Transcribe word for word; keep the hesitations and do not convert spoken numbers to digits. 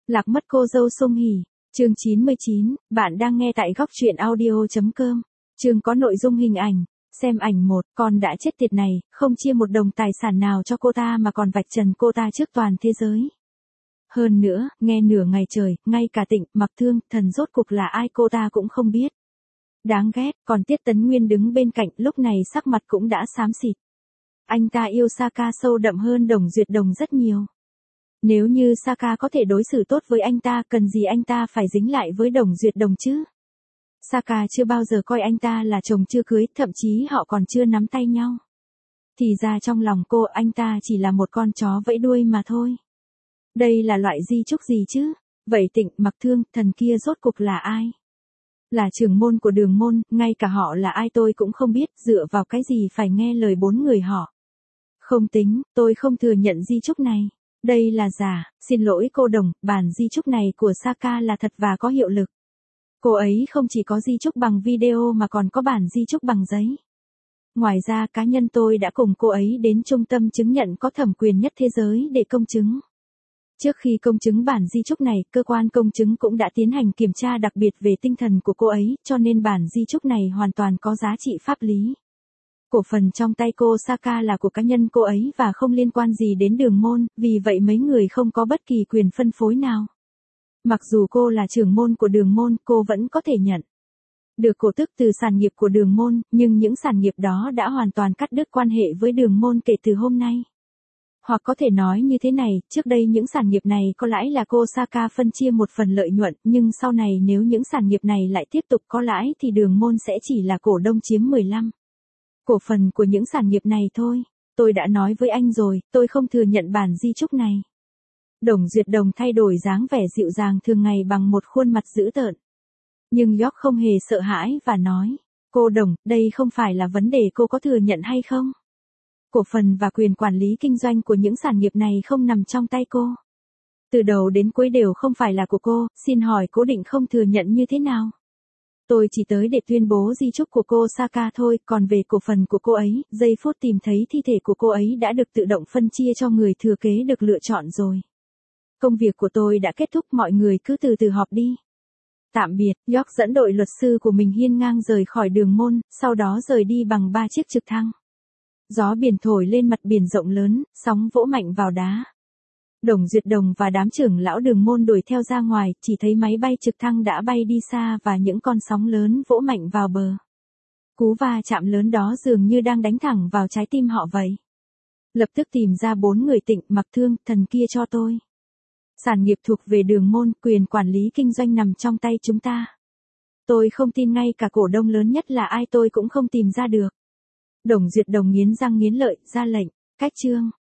Lạc mất cô dâu Song Hỷ, chương chín mươi chín, bạn đang nghe tại góc truyện audio.com. Chương có nội dung hình ảnh, xem ảnh một, con đã chết tiệt này, không chia một đồng tài sản nào cho cô ta mà còn vạch trần cô ta trước toàn thế giới. Hơn nữa, nghe nửa ngày trời, ngay cả Tịnh, Mặc Thương, Thần rốt cục là ai cô ta cũng không biết. Đáng ghét, còn Tiết Tấn Nguyên đứng bên cạnh, lúc này sắc mặt cũng đã xám xịt. Anh ta yêu Saka sâu đậm hơn Đồng Duyệt Đồng rất nhiều. Nếu như Saka có thể đối xử tốt với anh ta, cần gì anh ta phải dính lại với Đồng Duyệt Đồng chứ? Saka chưa bao giờ coi anh ta là chồng chưa cưới, thậm chí họ còn chưa nắm tay nhau. Thì ra trong lòng cô, anh ta chỉ là một con chó vẫy đuôi mà thôi. Đây là loại di chúc gì chứ? Vậy Tịnh, Mặc Thương, Thần kia rốt cục là ai? Là trưởng môn của Đường môn, ngay cả họ là ai tôi cũng không biết, dựa vào cái gì phải nghe lời bốn người họ. Không tính, tôi không thừa nhận di chúc này. Đây là giả, xin lỗi cô Đồng, bản di chúc này của Saka là thật và có hiệu lực. Cô ấy không chỉ có di chúc bằng video mà còn có bản di chúc bằng giấy. Ngoài ra cá nhân tôi đã cùng cô ấy đến trung tâm chứng nhận có thẩm quyền nhất thế giới để công chứng. Trước khi công chứng bản di chúc này, cơ quan công chứng cũng đã tiến hành kiểm tra đặc biệt về tinh thần của cô ấy, cho nên bản di chúc này hoàn toàn có giá trị pháp lý. Cổ phần trong tay cô Saka là của cá nhân cô ấy và không liên quan gì đến Đường môn, vì vậy mấy người không có bất kỳ quyền phân phối nào. Mặc dù cô là trưởng môn của Đường môn, cô vẫn có thể nhận được cổ tức từ sản nghiệp của Đường môn, nhưng những sản nghiệp đó đã hoàn toàn cắt đứt quan hệ với Đường môn kể từ hôm nay. Hoặc có thể nói như thế này, trước đây những sản nghiệp này có lãi là cô Saka phân chia một phần lợi nhuận, nhưng sau này nếu những sản nghiệp này lại tiếp tục có lãi thì Đường môn sẽ chỉ là cổ đông chiếm mười lăm. Cổ phần của những sản nghiệp này thôi. Tôi đã nói với anh rồi, tôi không thừa nhận bản di chúc này. Đồng Duyệt Đồng thay đổi dáng vẻ dịu dàng thường ngày bằng một khuôn mặt dữ tợn. Nhưng York không hề sợ hãi và nói, cô Đồng, đây không phải là vấn đề cô có thừa nhận hay không. Cổ phần và quyền quản lý kinh doanh của những sản nghiệp này không nằm trong tay cô. Từ đầu đến cuối đều không phải là của cô, xin hỏi cố định không thừa nhận như thế nào? Tôi chỉ tới để tuyên bố di chúc của cô Saka thôi, còn về cổ phần của cô ấy, giây phút tìm thấy thi thể của cô ấy đã được tự động phân chia cho người thừa kế được lựa chọn rồi. Công việc của tôi đã kết thúc, mọi người cứ từ từ họp đi. Tạm biệt, York dẫn đội luật sư của mình hiên ngang rời khỏi Đường môn, sau đó rời đi bằng ba chiếc trực thăng. Gió biển thổi lên mặt biển rộng lớn, sóng vỗ mạnh vào đá. Đồng Duyệt Đồng và đám trưởng lão Đường môn đuổi theo ra ngoài, chỉ thấy máy bay trực thăng đã bay đi xa và những con sóng lớn vỗ mạnh vào bờ. Cú va chạm lớn đó dường như đang đánh thẳng vào trái tim họ vậy. Lập tức tìm ra bốn người Tịnh, Mặc Thương, Thần kia cho tôi. Sản nghiệp thuộc về Đường môn, quyền quản lý kinh doanh nằm trong tay chúng ta. Tôi không tin ngay cả cổ đông lớn nhất là ai tôi cũng không tìm ra được. Đồng Duyệt Đồng nghiến răng nghiến lợi, ra lệnh, cách chương.